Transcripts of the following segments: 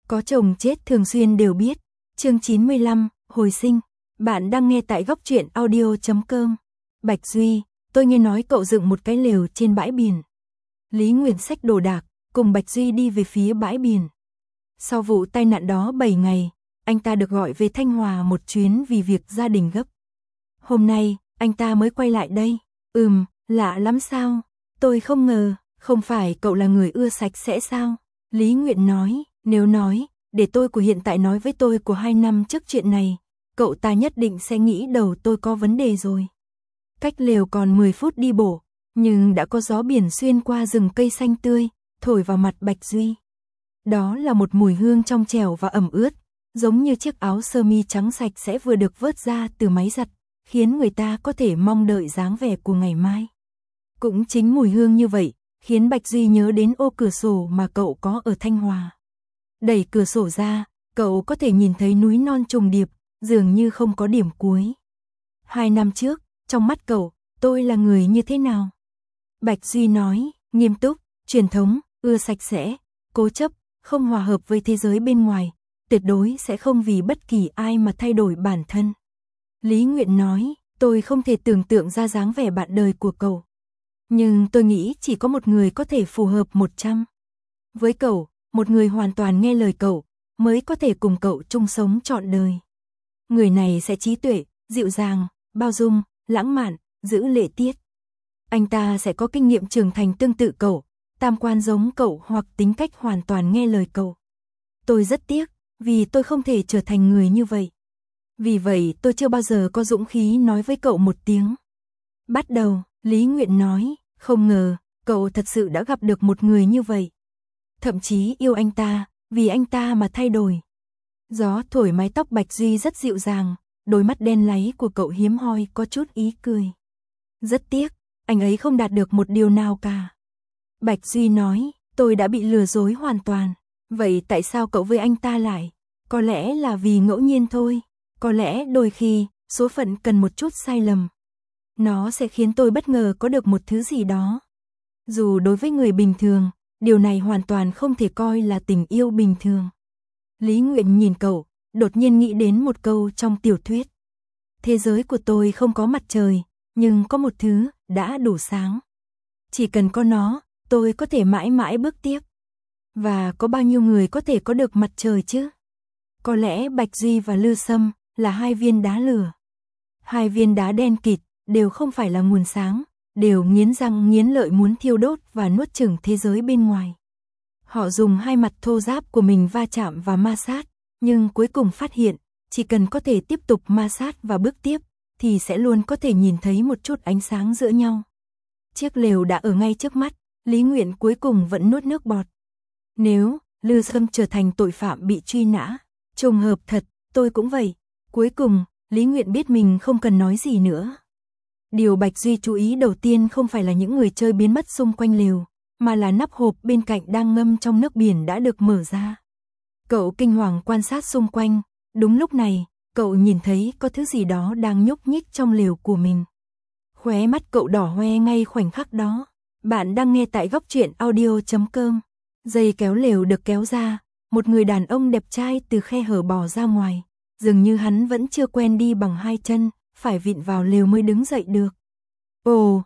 Có chồng chết thường xuyên đều biết. Chương 95, hồi sinh. Bạn đang nghe tại góc truyện audio.com. Bạch Duy, tôi nghe nói cậu dựng một cái lều trên bãi biển. Lý Nguyệt xách đồ đạc, cùng Bạch Duy đi về phía bãi biển. Sau vụ tai nạn đó 7 ngày, anh ta được gọi về Thanh Hòa một chuyến vì việc gia đình gấp. Hôm nay, anh ta mới quay lại đây. Lạ lắm sao? Tôi không ngờ, không phải cậu là người ưa sạch sẽ sao? Lý Nguyệt nói, nếu nói, để tôi của hiện tại nói với tôi của 2 năm trước chuyện này, cậu ta nhất định sẽ nghĩ đầu tôi có vấn đề rồi. Cách lều còn 10 phút đi bộ, nhưng đã có gió biển xuyên qua rừng cây xanh tươi, thổi vào mặt Bạch Duy. Đó là một mùi hương trong trẻo và ẩm ướt, giống như chiếc áo sơ mi trắng sạch sẽ vừa được vớt ra từ máy giặt, khiến người ta có thể mong đợi dáng vẻ của ngày mai. Cũng chính mùi hương như vậy, khiến Bạch Duy nhớ đến ô cửa sổ mà cậu có ở Thanh Hòa. Đẩy cửa sổ ra, cậu có thể nhìn thấy núi non trùng điệp, dường như không có điểm cuối. 2 năm trước, trong mắt cậu, tôi là người như thế nào? Bạch Duy nói, nghiêm túc, truyền thống, ưa sạch sẽ, cố chấp, không hòa hợp với thế giới bên ngoài, tuyệt đối sẽ không vì bất kỳ ai mà thay đổi bản thân. Lý Nguyệt nói, tôi không thể tưởng tượng ra dáng vẻ bạn đời của cậu. Nhưng tôi nghĩ chỉ có một người có thể phù hợp 100. Với cậu, một người hoàn toàn nghe lời cậu, mới có thể cùng cậu chung sống trọn đời. Người này sẽ trí tuệ, dịu dàng, bao dung, lãng mạn, giữ lễ tiết. Anh ta sẽ có kinh nghiệm trưởng thành tương tự cậu, tam quan giống cậu hoặc tính cách hoàn toàn nghe lời cậu. Tôi rất tiếc, vì tôi không thể trở thành người như vậy. Vì vậy tôi chưa bao giờ có dũng khí nói với cậu một tiếng. Bắt đầu, Lý Nguyệt nói, không ngờ, cậu thật sự đã gặp được một người như vậy. Thậm chí yêu anh ta, vì anh ta mà thay đổi. Gió thổi mái tóc Bạch Duy rất dịu dàng, đôi mắt đen láy của cậu hiếm hoi có chút ý cười. Rất tiếc, anh ấy không đạt được một điều nào cả. Bạch Duy nói, tôi đã bị lừa dối hoàn toàn. Vậy tại sao cậu với anh ta lại? Có lẽ là vì ngẫu nhiên thôi. Có lẽ đôi khi, số phận cần một chút sai lầm. Nó sẽ khiến tôi bất ngờ có được một thứ gì đó. Dù đối với người bình thường, điều này hoàn toàn không thể coi là tình yêu bình thường. Lý Nguyệt nhìn cậu, đột nhiên nghĩ đến một câu trong tiểu thuyết. Thế giới của tôi không có mặt trời, nhưng có một thứ đã đủ sáng. Chỉ cần có nó, tôi có thể mãi mãi bước tiếp. Và có bao nhiêu người có thể có được mặt trời chứ? Có lẽ Bạch Duy và Lư Sâm là 2 viên đá lửa. 2 viên đá đen kịt, đều không phải là nguồn sáng, đều nghiến răng nghiến lợi muốn thiêu đốt và nuốt chửng thế giới bên ngoài. Họ dùng 2 mặt thô ráp của mình va chạm và ma sát, nhưng cuối cùng phát hiện, chỉ cần có thể tiếp tục ma sát và bước tiếp, thì sẽ luôn có thể nhìn thấy một chút ánh sáng giữa nhau. Chiếc lều đã ở ngay trước mắt, Lý Nguyện cuối cùng vẫn nuốt nước bọt. Nếu Lư Sâm trở thành tội phạm bị truy nã, trùng hợp thật, tôi cũng vậy. Cuối cùng, Lý Nguyện biết mình không cần nói gì nữa. Điều Bạch Duy chú ý đầu tiên không phải là những người chơi biến mất xung quanh lều, mà là nắp hộp bên cạnh đang ngâm trong nước biển đã được mở ra. Cậu kinh hoàng quan sát xung quanh, đúng lúc này, cậu nhìn thấy có thứ gì đó đang nhúc nhích trong lều của mình. Khóe mắt cậu đỏ hoe ngay khoảnh khắc đó. Bạn đang nghe tại góc truyện audio.com. Dây kéo lều được kéo ra, một người đàn ông đẹp trai từ khe hở bò ra ngoài. Dường như hắn vẫn chưa quen đi bằng 2 chân, phải vịn vào lều mới đứng dậy được. Ồ,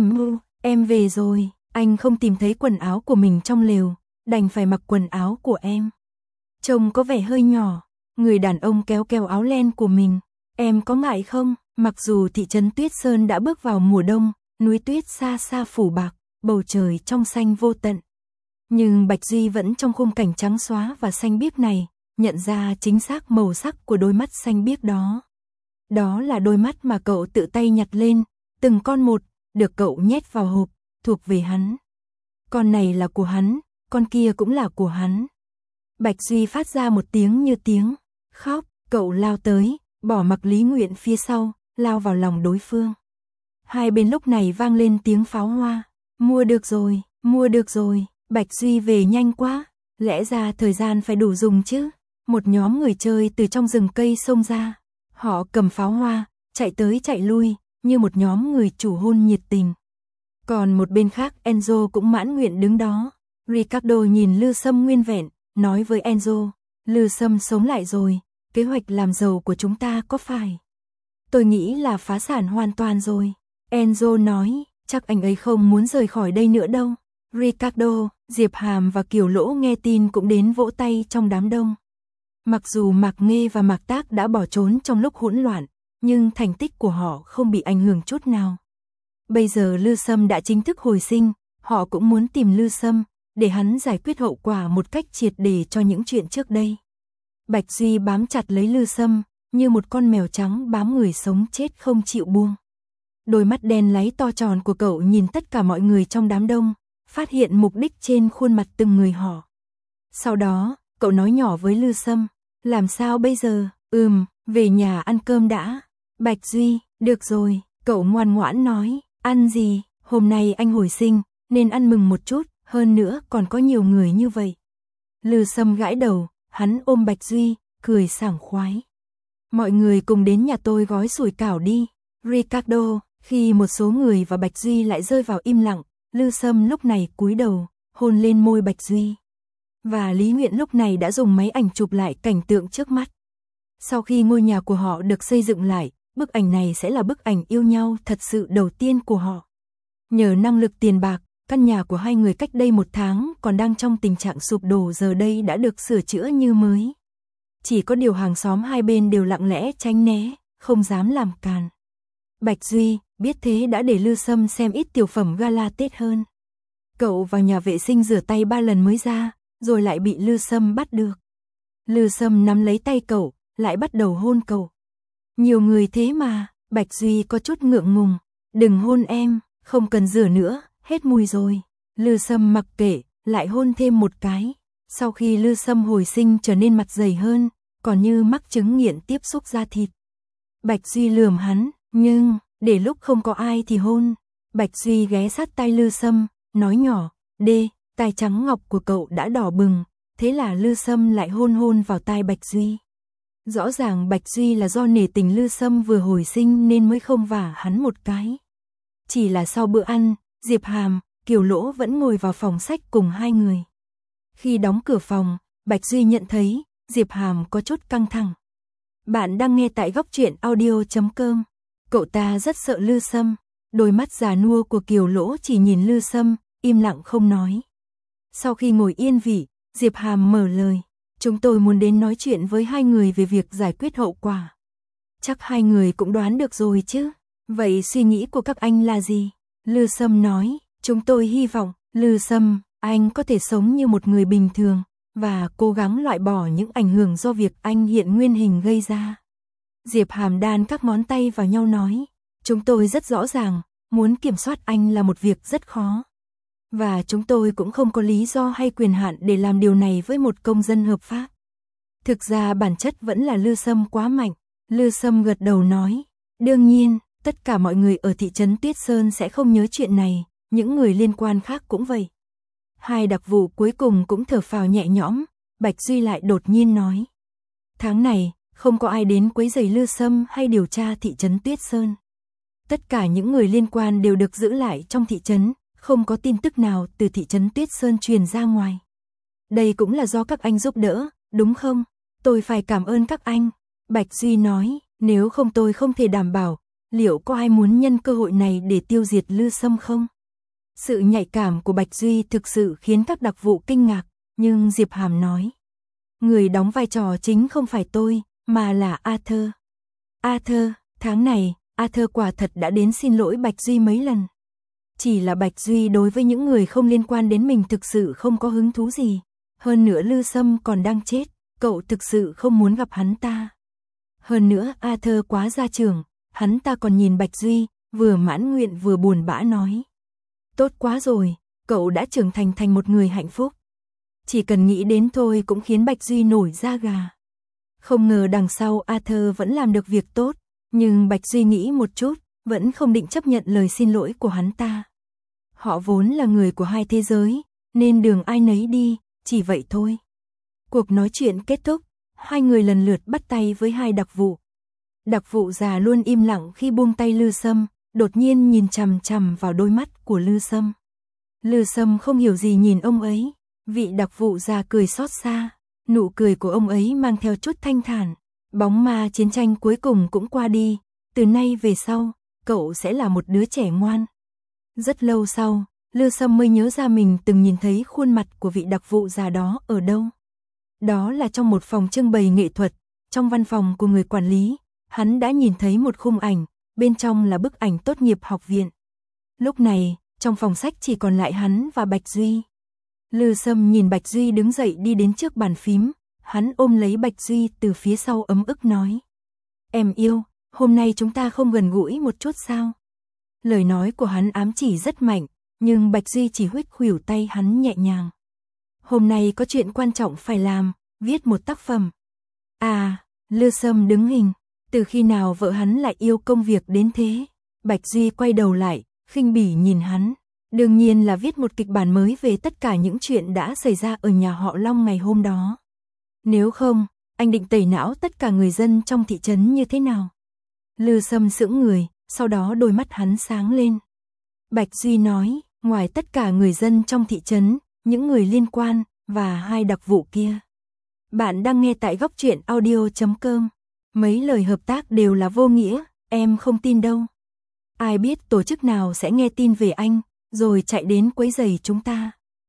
em về rồi, anh không tìm thấy quần áo của mình trong lều, đành phải mặc quần áo của em. Trông có vẻ hơi nhỏ, người đàn ông kéo áo len của mình. Em có ngại không? Mặc dù thị trấn Tuyết Sơn đã bước vào mùa đông, núi tuyết xa xa phủ bạc, bầu trời trong xanh vô tận. Nhưng Bạch Duy vẫn trong khung cảnh trắng xóa và xanh biếc này, nhận ra chính xác màu sắc của đôi mắt xanh biếc đó. Đó là đôi mắt mà cậu tự tay nhặt lên, từng con một, được cậu nhét vào hộp, thuộc về hắn. Con này là của hắn, con kia cũng là của hắn. Bạch Duy phát ra một tiếng như tiếng khóc, cậu lao tới, bỏ mặc Lý Nguyện phía sau, lao vào lòng đối phương. Hai bên lúc này vang lên tiếng pháo hoa. Mua được rồi, Bạch Duy về nhanh quá, lẽ ra thời gian phải đủ dùng chứ. Một nhóm người chơi từ trong rừng cây xông ra. Họ cầm pháo hoa, chạy tới chạy lui, như một nhóm người chủ hôn nhiệt tình. Còn một bên khác Enzo cũng mãn nguyện đứng đó. Ricardo nhìn Lư Sâm nguyên vẹn, nói với Enzo, Lư Sâm sống lại rồi, kế hoạch làm giàu của chúng ta có phải? Tôi nghĩ là phá sản hoàn toàn rồi. Enzo nói, chắc anh ấy không muốn rời khỏi đây nữa đâu. Ricardo, Diệp Hàm và Kiều Lỗ nghe tin cũng đến vỗ tay trong đám đông. Mặc dù Mạc Nghê và Mạc Tác đã bỏ trốn trong lúc hỗn loạn, nhưng thành tích của họ không bị ảnh hưởng chút nào. Bây giờ Lư Sâm đã chính thức hồi sinh, họ cũng muốn tìm Lư Sâm, để hắn giải quyết hậu quả một cách triệt để cho những chuyện trước đây. Bạch Duy bám chặt lấy Lư Sâm, như một con mèo trắng bám người sống chết không chịu buông. Đôi mắt đen láy to tròn của cậu nhìn tất cả mọi người trong đám đông, phát hiện mục đích trên khuôn mặt từng người họ. Sau đó, cậu nói nhỏ với Lư Sâm, làm sao bây giờ? Về nhà ăn cơm đã. Bạch Duy, được rồi, cậu ngoan ngoãn nói, ăn gì? Hôm nay anh hồi sinh, nên ăn mừng một chút, hơn nữa còn có nhiều người như vậy. Lư Sâm gãi đầu, hắn ôm Bạch Duy, cười sảng khoái. Mọi người cùng đến nhà tôi gói sủi cảo đi. Ricardo, khi một số người và Bạch Duy lại rơi vào im lặng, Lư Sâm lúc này cúi đầu, hôn lên môi Bạch Duy. Và Lý Nguyện lúc này đã dùng máy ảnh chụp lại cảnh tượng trước mắt. Sau khi ngôi nhà của họ được xây dựng lại, bức ảnh này sẽ là bức ảnh yêu nhau thật sự đầu tiên của họ. Nhờ năng lực tiền bạc, căn nhà của hai người cách đây 1 tháng còn đang trong tình trạng sụp đổ giờ đây đã được sửa chữa như mới. Chỉ có điều hàng xóm hai bên đều lặng lẽ tránh né, không dám làm càn. Bạch Duy, biết thế đã để Lư Sâm xem ít tiểu phẩm gala Tết hơn. Cậu vào nhà vệ sinh rửa tay 3 lần mới ra, rồi lại bị Lư Sâm bắt được. Lư Sâm nắm lấy tay cậu, lại bắt đầu hôn cậu. Nhiều người thế mà, Bạch Duy có chút ngượng ngùng. Đừng hôn em, không cần rửa nữa, hết mùi rồi. Lư Sâm mặc kệ, lại hôn thêm một cái. Sau khi Lư Sâm hồi sinh trở nên mặt dày hơn, còn như mắc chứng nghiện tiếp xúc da thịt. Bạch Duy lườm hắn, nhưng, để lúc không có ai thì hôn. Bạch Duy ghé sát tai Lư Sâm, nói nhỏ, tai trắng ngọc của cậu đã đỏ bừng, thế là Lư Sâm lại hôn vào tai Bạch Duy. Rõ ràng Bạch Duy là do nể tình Lư Sâm vừa hồi sinh nên mới không vả hắn một cái. Chỉ là sau bữa ăn, Diệp Hàm, Kiều Lỗ vẫn ngồi vào phòng sách cùng hai người. Khi đóng cửa phòng, Bạch Duy nhận thấy, Diệp Hàm có chút căng thẳng. Bạn đang nghe tại góc truyện audio.com. Cậu ta rất sợ Lư Sâm, đôi mắt già nua của Kiều Lỗ chỉ nhìn Lư Sâm, im lặng không nói. Sau khi ngồi yên vị, Diệp Hàm mở lời, chúng tôi muốn đến nói chuyện với hai người về việc giải quyết hậu quả. Chắc hai người cũng đoán được rồi chứ, vậy suy nghĩ của các anh là gì? Lư Sâm nói, chúng tôi hy vọng, Lư Sâm, anh có thể sống như một người bình thường, và cố gắng loại bỏ những ảnh hưởng do việc anh hiện nguyên hình gây ra. Diệp Hàm đan các ngón tay vào nhau nói, chúng tôi rất rõ ràng, muốn kiểm soát anh là một việc rất khó. Và chúng tôi cũng không có lý do hay quyền hạn để làm điều này với một công dân hợp pháp. Thực ra bản chất vẫn là Lư Sâm quá mạnh. Lư Sâm gật đầu nói, đương nhiên, tất cả mọi người ở thị trấn Tuyết Sơn sẽ không nhớ chuyện này, những người liên quan khác cũng vậy. Hai đặc vụ cuối cùng cũng thở phào nhẹ nhõm, Bạch Duy lại đột nhiên nói. Tháng này, không có ai đến quấy rầy Lư Sâm hay điều tra thị trấn Tuyết Sơn. Tất cả những người liên quan đều được giữ lại trong thị trấn, không có tin tức nào từ thị trấn Tuyết Sơn truyền ra ngoài. Đây cũng là do các anh giúp đỡ, đúng không? Tôi phải cảm ơn các anh. Bạch Duy nói, nếu không tôi không thể đảm bảo, liệu có ai muốn nhân cơ hội này để tiêu diệt Lư Sâm không? Sự nhạy cảm của Bạch Duy thực sự khiến các đặc vụ kinh ngạc, nhưng Diệp Hàm nói. Người đóng vai trò chính không phải tôi, mà là Arthur. Arthur, tháng này, Arthur quả thật đã đến xin lỗi Bạch Duy mấy lần. Chỉ là Bạch Duy đối với những người không liên quan đến mình thực sự không có hứng thú gì. Hơn nữa Lư Sâm còn đang chết, cậu thực sự không muốn gặp hắn ta. Hơn nữa Arthur quá gia trưởng, hắn ta còn nhìn Bạch Duy, vừa mãn nguyện vừa buồn bã nói. Tốt quá rồi, cậu đã trưởng thành một người hạnh phúc. Chỉ cần nghĩ đến thôi cũng khiến Bạch Duy nổi da gà. Không ngờ đằng sau Arthur vẫn làm được việc tốt, nhưng Bạch Duy nghĩ một chút, vẫn không định chấp nhận lời xin lỗi của hắn ta. Họ vốn là người của hai thế giới, nên đường ai nấy đi, chỉ vậy thôi. Cuộc nói chuyện kết thúc, hai người lần lượt bắt tay với hai đặc vụ. Đặc vụ già luôn im lặng khi buông tay Lư Sâm, đột nhiên nhìn chằm chằm vào đôi mắt của Lư Sâm. Lư Sâm không hiểu gì nhìn ông ấy, vị đặc vụ già cười xót xa. Nụ cười của ông ấy mang theo chút thanh thản. Bóng ma chiến tranh cuối cùng cũng qua đi, từ nay về sau, cậu sẽ là một đứa trẻ ngoan. Rất lâu sau, Lư Sâm mới nhớ ra mình từng nhìn thấy khuôn mặt của vị đặc vụ già đó ở đâu. Đó là trong một phòng trưng bày nghệ thuật, trong văn phòng của người quản lý, hắn đã nhìn thấy một khung ảnh, bên trong là bức ảnh tốt nghiệp học viện. Lúc này, trong phòng sách chỉ còn lại hắn và Bạch Duy. Lư Sâm nhìn Bạch Duy đứng dậy đi đến trước bàn phím, hắn ôm lấy Bạch Duy từ phía sau ấm ức nói. Em yêu, hôm nay chúng ta không gần gũi một chút sao? Lời nói của hắn ám chỉ rất mạnh, nhưng Bạch Duy chỉ huých khuỷu tay hắn nhẹ nhàng. Hôm nay có chuyện quan trọng phải làm, viết một tác phẩm. À, Lư Sâm đứng hình, từ khi nào vợ hắn lại yêu công việc đến thế? Bạch Duy quay đầu lại, khinh bỉ nhìn hắn. Đương nhiên là viết một kịch bản mới về tất cả những chuyện đã xảy ra ở nhà họ Long ngày hôm đó. Nếu không, anh định tẩy não tất cả người dân trong thị trấn như thế nào? Lư Sâm sững người, sau đó đôi mắt hắn sáng lên. Bạch Duy nói, ngoài tất cả người dân trong thị trấn, những người liên quan, và 2 đặc vụ kia. Bạn đang nghe tại Góc Truyện Audio.com. Mấy lời hợp tác đều là vô nghĩa, em không tin đâu. Ai biết tổ chức nào sẽ nghe tin về anh, rồi chạy đến quấy rầy chúng ta.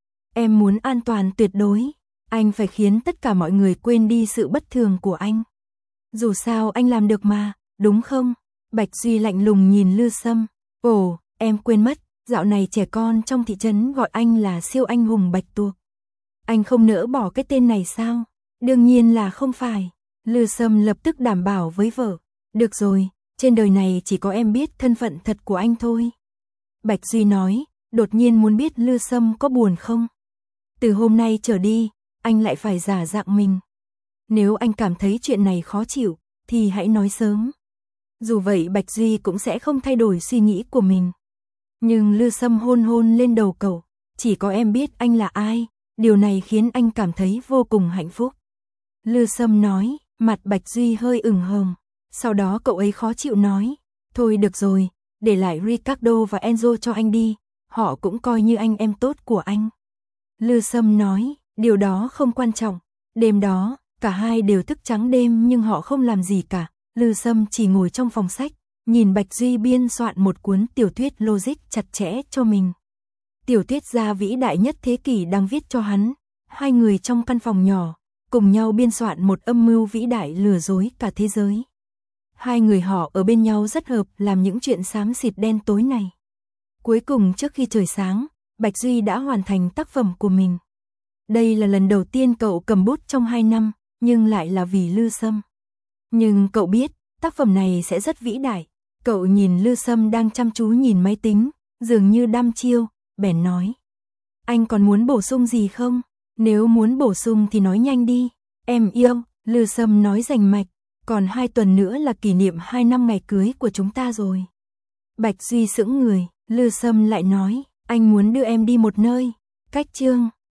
Em muốn an toàn tuyệt đối, anh phải khiến tất cả mọi người quên đi sự bất thường của anh. Dù sao anh làm được mà, đúng không? Bạch Duy lạnh lùng nhìn Lư Sâm. Ồ, em quên mất, dạo này trẻ con trong thị trấn gọi anh là siêu anh hùng Bạch Tuộc. Anh không nỡ bỏ cái tên này sao? Đương nhiên là không phải. Lư Sâm lập tức đảm bảo với vợ. Được rồi, trên đời này chỉ có em biết thân phận thật của anh thôi. Bạch Duy nói, đột nhiên muốn biết Lư Sâm có buồn không? Từ hôm nay trở đi, anh lại phải giả dạng mình. Nếu anh cảm thấy chuyện này khó chịu, thì hãy nói sớm. Dù vậy Bạch Duy cũng sẽ không thay đổi suy nghĩ của mình. Nhưng Lư Sâm hôn hôn lên đầu cậu. Chỉ có em biết anh là ai, điều này khiến anh cảm thấy vô cùng hạnh phúc. Lư Sâm nói, mặt Bạch Duy hơi ửng hồng. Sau đó cậu ấy khó chịu nói, thôi được rồi, để lại Ricardo và Enzo cho anh đi, họ cũng coi như anh em tốt của anh. Lư Sâm nói, điều đó không quan trọng. Đêm đó, cả hai đều thức trắng đêm nhưng họ không làm gì cả. Lư Sâm chỉ ngồi trong phòng sách, nhìn Bạch Duy biên soạn một cuốn tiểu thuyết logic chặt chẽ cho mình. Tiểu thuyết gia vĩ đại nhất thế kỷ đang viết cho hắn. Hai người trong căn phòng nhỏ, cùng nhau biên soạn một âm mưu vĩ đại lừa dối cả thế giới. Hai người họ ở bên nhau rất hợp làm những chuyện xám xịt đen tối này. Cuối cùng trước khi trời sáng, Bạch Duy đã hoàn thành tác phẩm của mình. Đây là lần đầu tiên cậu cầm bút trong 2 năm, nhưng lại là vì Lư Sâm. Nhưng cậu biết, tác phẩm này sẽ rất vĩ đại. Cậu nhìn Lư Sâm đang chăm chú nhìn máy tính, dường như đăm chiêu, bèn nói. Anh còn muốn bổ sung gì không? Nếu muốn bổ sung thì nói nhanh đi. Em yêu, Lư Sâm nói rành mạch. Còn 2 tuần nữa là kỷ niệm 2 năm ngày cưới của chúng ta rồi. Bạch Duy sững người, Lư Sâm lại nói, anh muốn đưa em đi một nơi. Cách chương